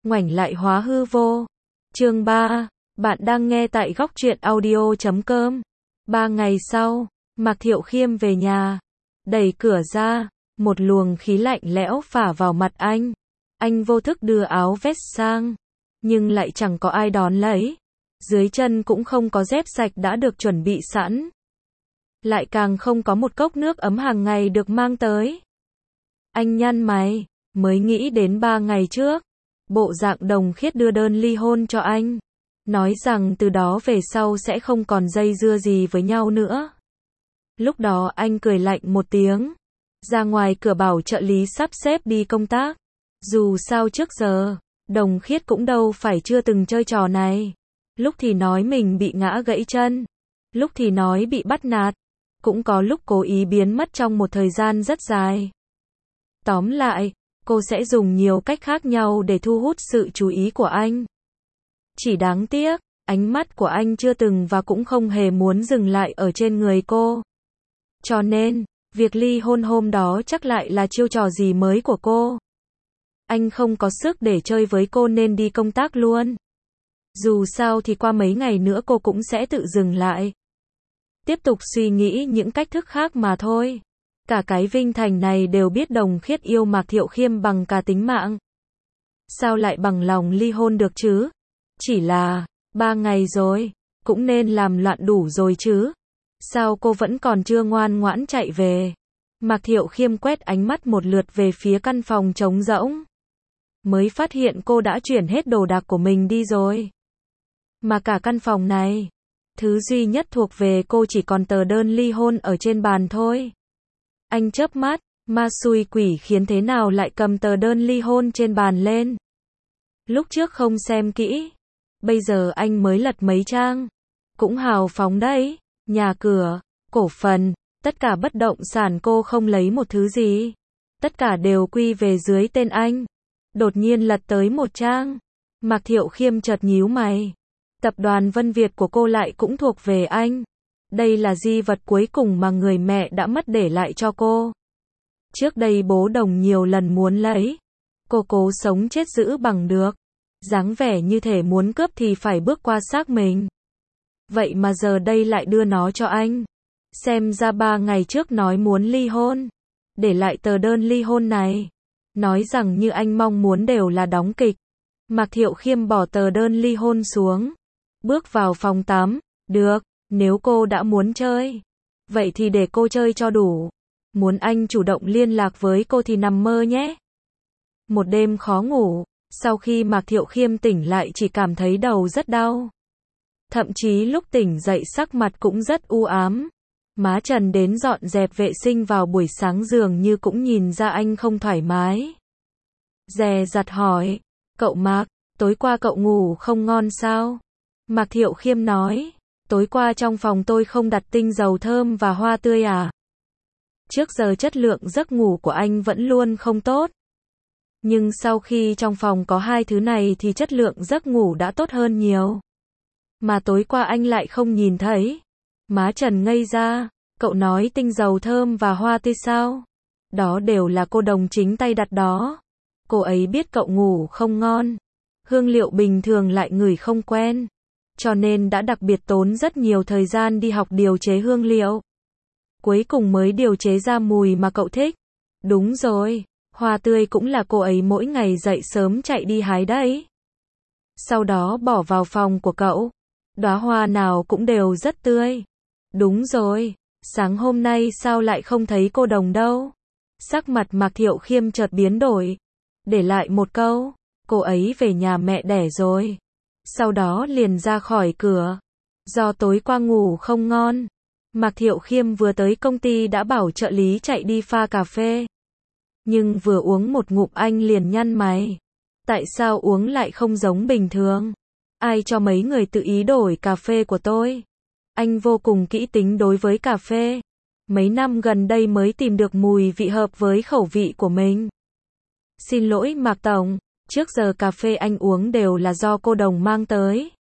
ngoảnh lại hóa hư vô. Chương 3, bạn đang nghe tại góc truyện audio.com. 3 ngày sau, Mạc Thiệu Khiêm về nhà, đẩy cửa ra, một luồng khí lạnh lẽo phả vào mặt anh. Anh vô thức đưa áo vest sang, nhưng lại chẳng có ai đón lấy. Dưới chân cũng không có dép sạch đã được chuẩn bị sẵn. Lại càng không có một cốc nước ấm hàng ngày được mang tới. Anh nhăn mày, mới nghĩ đến 3 ngày trước, bộ dạng Đồng Khiết đưa đơn ly hôn cho anh. Nói rằng từ đó về sau sẽ không còn dây dưa gì với nhau nữa. Lúc đó anh cười lạnh một tiếng, ra ngoài cửa bảo trợ lý sắp xếp đi công tác. Dù sao trước giờ, Đồng Khiết cũng đâu phải chưa từng chơi trò này. Lúc thì nói mình bị ngã gãy chân, lúc thì nói bị bắt nạt, cũng có lúc cố ý biến mất trong một thời gian rất dài. Tóm lại, cô sẽ dùng nhiều cách khác nhau để thu hút sự chú ý của anh. Chỉ đáng tiếc, ánh mắt của anh chưa từng và cũng không hề muốn dừng lại ở trên người cô. Cho nên, việc ly hôn hôm đó chắc lại là chiêu trò gì mới của cô. Anh không có sức để chơi với cô nên đi công tác luôn. Dù sao thì qua mấy ngày nữa cô cũng sẽ tự dừng lại. Tiếp tục suy nghĩ những cách thức khác mà thôi. Cả cái Vinh Thành này đều biết Đồng Khiết yêu Mạc Thiệu Khiêm bằng cả tính mạng. Sao lại bằng lòng ly hôn được chứ? Chỉ là 3 ngày rồi, cũng nên làm loạn đủ rồi chứ. Sao cô vẫn còn chưa ngoan ngoãn chạy về? Mạc Thiệu Khiêm quét ánh mắt một lượt về phía căn phòng trống rỗng. Mới phát hiện cô đã chuyển hết đồ đạc của mình đi rồi. Mà cả căn phòng này, thứ duy nhất thuộc về cô chỉ còn tờ đơn ly hôn ở trên bàn thôi. Anh chớp mắt, ma xui quỷ khiến thế nào lại cầm tờ đơn ly hôn trên bàn lên. Lúc trước không xem kỹ, bây giờ anh mới lật mấy trang. Cũng hào phóng đấy, nhà cửa, cổ phần, tất cả bất động sản cô không lấy một thứ gì. Tất cả đều quy về dưới tên anh. Đột nhiên lật tới một trang, Mạc Thiệu Khiêm chợt nhíu mày. Tập đoàn Vân Việt của cô lại cũng thuộc về anh. Đây là di vật cuối cùng mà người mẹ đã mất để lại cho cô. Trước đây bố Đồng nhiều lần muốn lấy. Cô cố sống chết giữ bằng được. Dáng vẻ như thể muốn cướp thì phải bước qua xác mình. Vậy mà giờ đây lại đưa nó cho anh. Xem ra 3 ngày trước nói muốn ly hôn. Để lại tờ đơn ly hôn này. Nói rằng như anh mong muốn đều là đóng kịch. Mạc Thiệu Khiêm bỏ tờ đơn ly hôn xuống. Bước vào phòng tắm. Được, nếu cô đã muốn chơi, vậy thì để cô chơi cho đủ. Muốn anh chủ động liên lạc với cô thì nằm mơ nhé. Một đêm khó ngủ, sau khi Mạc Thiệu Khiêm tỉnh lại chỉ cảm thấy đầu rất đau. Thậm chí lúc tỉnh dậy sắc mặt cũng rất u ám. Má Trần đến dọn dẹp vệ sinh vào buổi sáng dường như cũng nhìn ra anh không thoải mái. Dè dặt hỏi, cậu Mạc, tối qua cậu ngủ không ngon sao? Mạc Thiệu Khiêm nói, tối qua trong phòng tôi không đặt tinh dầu thơm và hoa tươi à? Trước giờ chất lượng giấc ngủ của anh vẫn luôn không tốt. Nhưng sau khi trong phòng có hai thứ này thì chất lượng giấc ngủ đã tốt hơn nhiều. Mà tối qua anh lại không nhìn thấy. Má Trần ngây ra, cậu nói tinh dầu thơm và hoa tươi sao? Đó đều là cô Đồng chính tay đặt đó. Cô ấy biết cậu ngủ không ngon. Hương liệu bình thường lại ngửi không quen. Cho nên đã đặc biệt tốn rất nhiều thời gian đi học điều chế hương liệu. Cuối cùng mới điều chế ra mùi mà cậu thích. Đúng rồi, hoa tươi cũng là cô ấy mỗi ngày dậy sớm chạy đi hái đấy. Sau đó bỏ vào phòng của cậu. Đóa hoa nào cũng đều rất tươi. Đúng rồi, sáng hôm nay sao lại không thấy cô Đồng đâu? Sắc mặt Mạc Thiệu Khiêm chợt biến đổi. Để lại một câu, cô ấy về nhà mẹ đẻ rồi. Sau đó liền ra khỏi cửa. Do tối qua ngủ không ngon, Mạc Thiệu Khiêm vừa tới công ty đã bảo trợ lý chạy đi pha cà phê. Nhưng vừa uống một ngụm anh liền nhăn mày. Tại sao uống lại không giống bình thường? Ai cho mấy người tự ý đổi cà phê của tôi? Anh vô cùng kỹ tính đối với cà phê. Mấy năm gần đây mới tìm được mùi vị hợp với khẩu vị của mình. Xin lỗi Mạc Tổng. Trước giờ cà phê anh uống đều là do cô Đồng mang tới.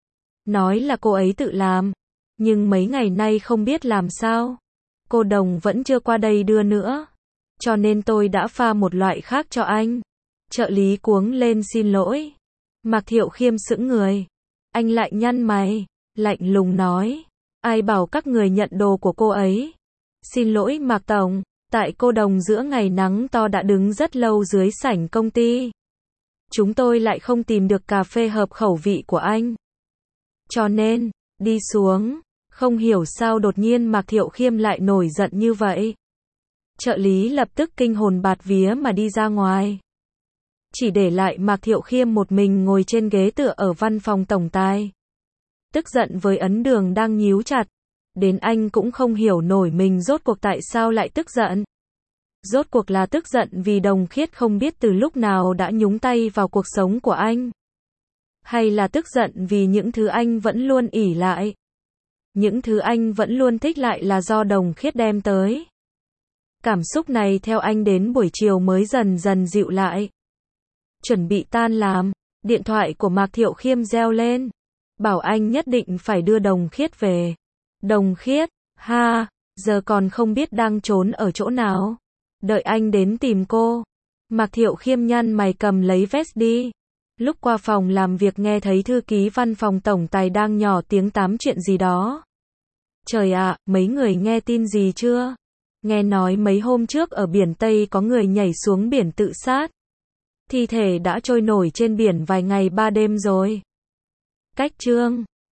Nói là cô ấy tự làm. Nhưng mấy ngày nay không biết làm sao. Cô Đồng vẫn chưa qua đây đưa nữa. Cho nên tôi đã pha một loại khác cho anh. Trợ lý cuống lên xin lỗi. Mạc Thiệu Khiêm sững người. Anh lại nhăn mày, lạnh lùng nói. Ai bảo các người nhận đồ của cô ấy? Xin lỗi Mạc Tổng, tại cô đồng giữa ngày nắng to đã đứng rất lâu dưới sảnh công ty. Chúng tôi lại không tìm được cà phê hợp khẩu vị của anh. Cho nên, đi xuống. Không hiểu sao đột nhiên Mạc Thiệu Khiêm lại nổi giận như vậy. Trợ lý lập tức kinh hồn bạt vía mà đi ra ngoài. Chỉ để lại Mạc Thiệu Khiêm một mình ngồi trên ghế tựa ở văn phòng tổng tài. Tức giận với ấn đường đang nhíu chặt. Đến anh cũng không hiểu nổi mình rốt cuộc tại sao lại tức giận. Rốt cuộc là tức giận vì Đồng Khiết không biết từ lúc nào đã nhúng tay vào cuộc sống của anh. Hay là tức giận vì những thứ anh vẫn luôn ỷ lại. Những thứ anh vẫn luôn thích lại là do Đồng Khiết đem tới. Cảm xúc này theo anh đến buổi chiều mới dần dần dịu lại. Chuẩn bị tan làm, điện thoại của Mạc Thiệu Khiêm reo lên. Bảo anh nhất định phải đưa Đồng Khiết về. Đồng Khiết, ha, giờ còn không biết đang trốn ở chỗ nào. Đợi anh đến tìm cô. Mạc Thiệu Khiêm nhăn mày cầm lấy vest đi. Lúc qua phòng làm việc nghe thấy thư ký văn phòng tổng tài đang nhỏ tiếng tám chuyện gì đó. Trời ạ, mấy người nghe tin gì chưa? Nghe nói mấy hôm trước ở biển Tây có người nhảy xuống biển tự sát. Thi thể đã trôi nổi trên biển vài ngày 3 đêm rồi. Cách chương